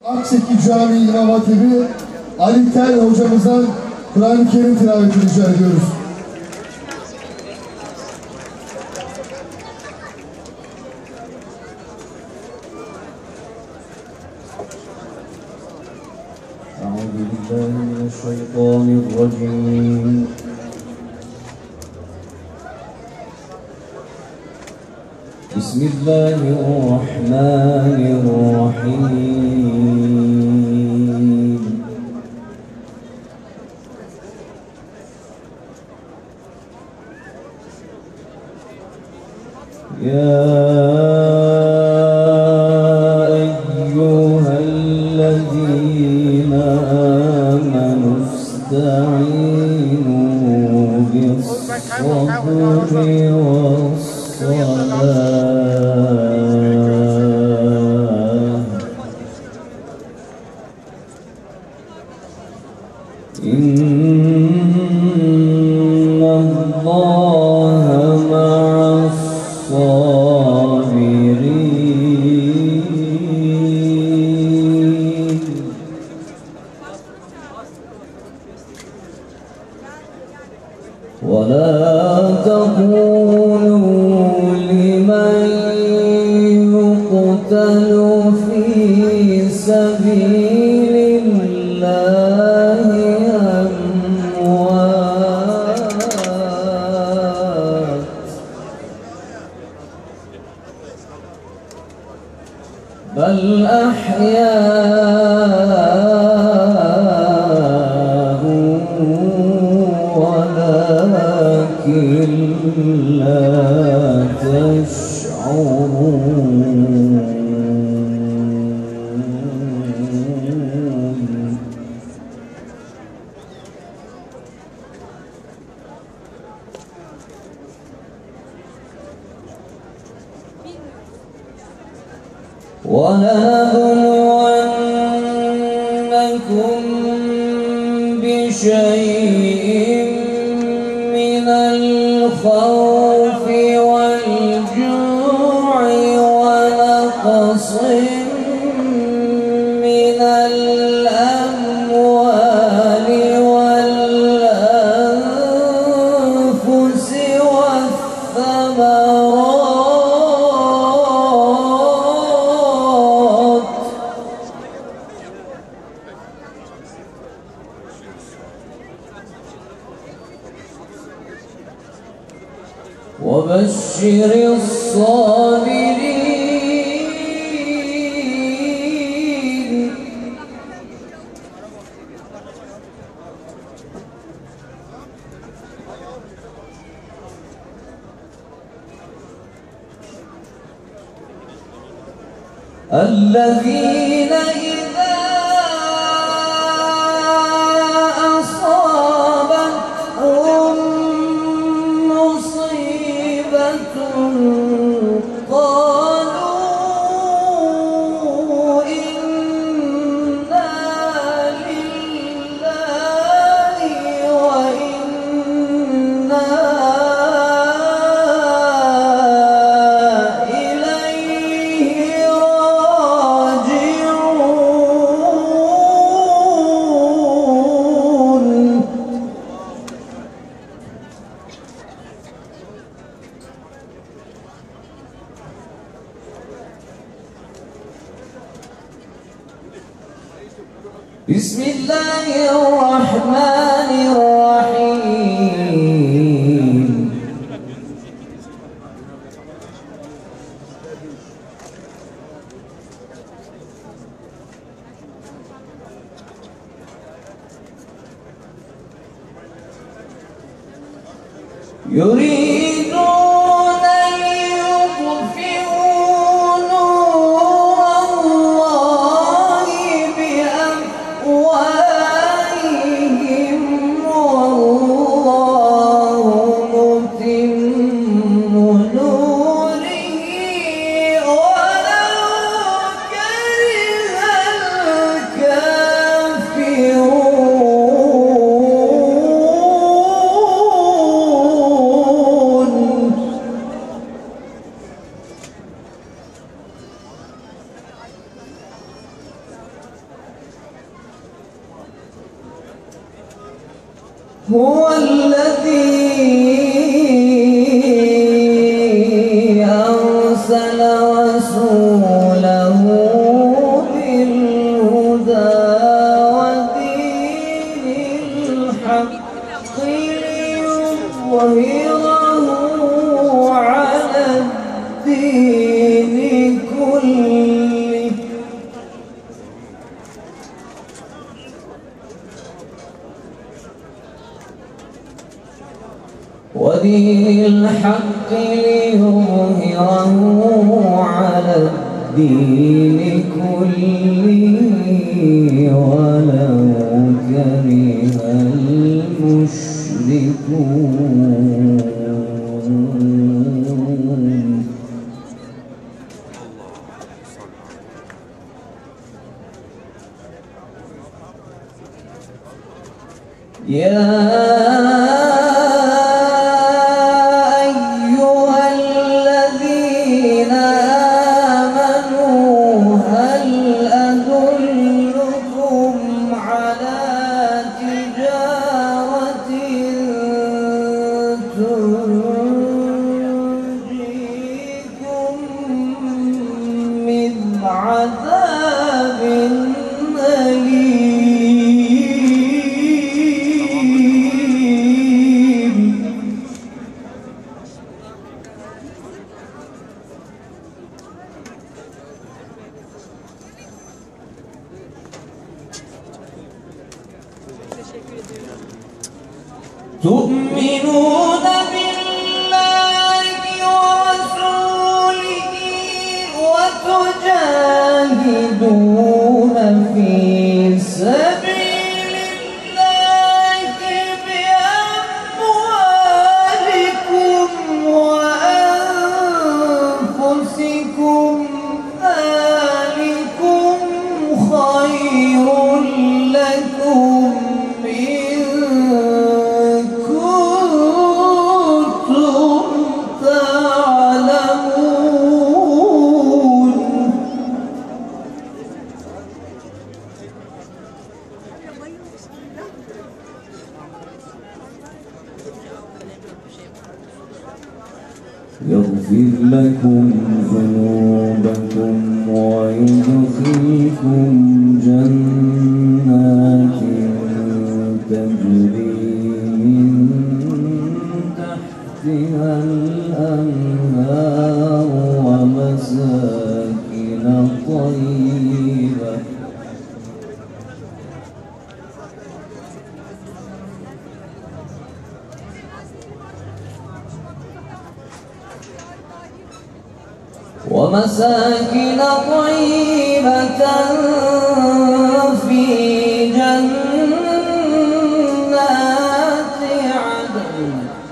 Akseki Camii İmam Hatibi Ali Tel hocamızdan Kur'an-ı Kerim tilavetini rica ediyoruz. Euzubillahimineşşeytanirracim. Bismillahirrahmanirrahim. Ya eyyühellezîne âmenû ista'înû bis-sabri was-salâh. İnnallâhe ma'as-sâbirîn. وَلَا تَقُولُوا لِمَنْ يُقْتَلُ فِي سَبِيلِ اللَّهِ أَمْوَاتٌ بَلْ أَحْيَاءٌ وَلَكِنْ لَا تَشْعُرُونَ. وَلَنَبْلُوَنَّكُمْ بِشَيْءٍ مِّنَ الْخَوْفِ وَالْجُوعِ وَنَقْصٍ مِّنَ الْأَمْوَالِ وَالْأَنفُسِ وَالثَّمَرَاتِ وَبَشِّرِ الصَّابِرِينَ. الَّذِينَ إِذَا أَصَابَتْهُم مُّصِيبَةٌ قَالُوا إِنَّا لِلَّهِ وَإِنَّا إِلَيْهِ راجعون. بسم الله الرحمن الرحيم. يريدون ليطفئوا نور الله بأفواههم والله متم نوره ولو كره الكافرون. هو الذي أرسل رسوله بالهدى ودين الحق ليظهره على الدين كله ودين الحق ليظهره على الدين كله ولو كره المشركون. عذاب أليم. تؤمنون بالله ورسوله وتجاهدون في سبيل الله بأموالكم وأنفسكم ذلكم خير لكم إن كنتم تعلمون. يغفر لكم ذنوبكم ويدخلكم جنات تجري من تحتها الأنهار ومساكن طيبة في جنات عدن.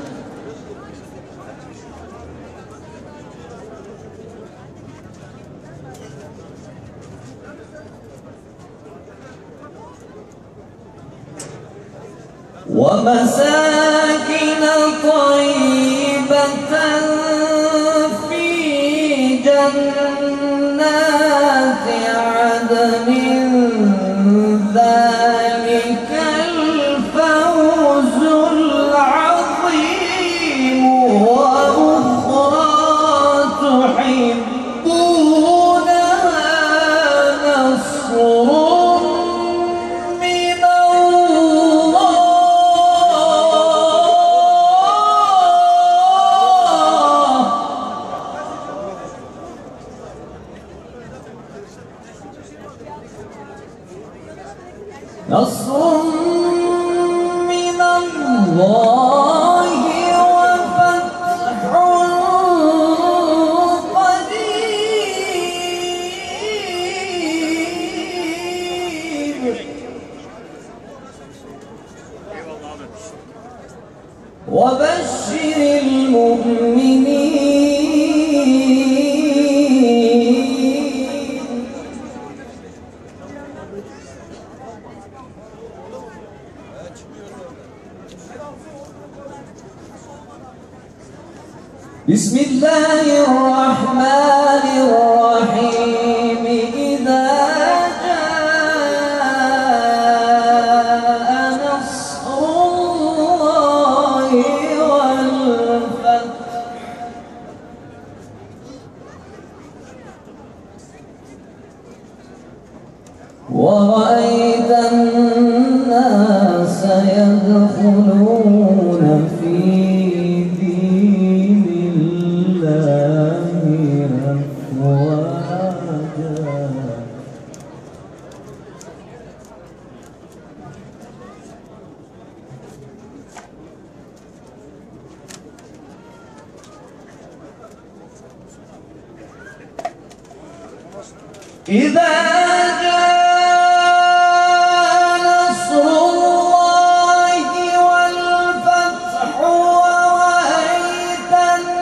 ومساكن طيبة في جنات عدن ذلك الفوز العظيم. وأخرى تحبونها نصر من الله وفتح قريب. وبشر المؤمنين. بسم الله الرحمن الرحيم. إذا جاء نصر ورأيت الناس يدخلون في دين الله أفواجا إذا جاء نصر الله والفتح ورأيت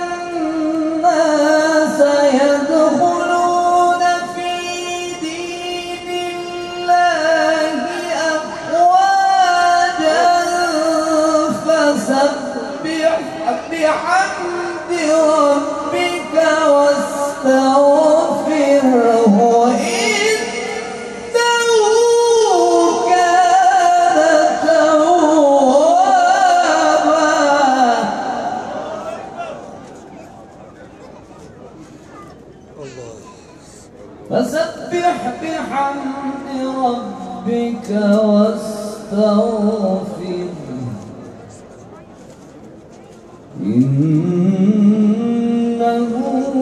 الناس يدخلون في دين الله أفواجا فسبح بحمد ربك واستغفره فسبح بحمد ربك واستغفره إنه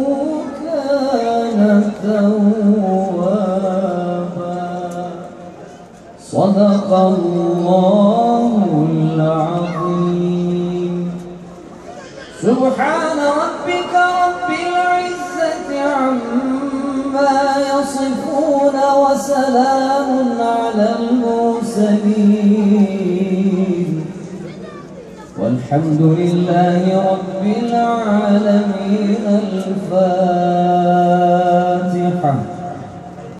كان توابا صدق الله العظيم سبحان ربك رب العزة عما يصفون وسلام على المرسلين والحمد لله رب العالمين. الفاتحة.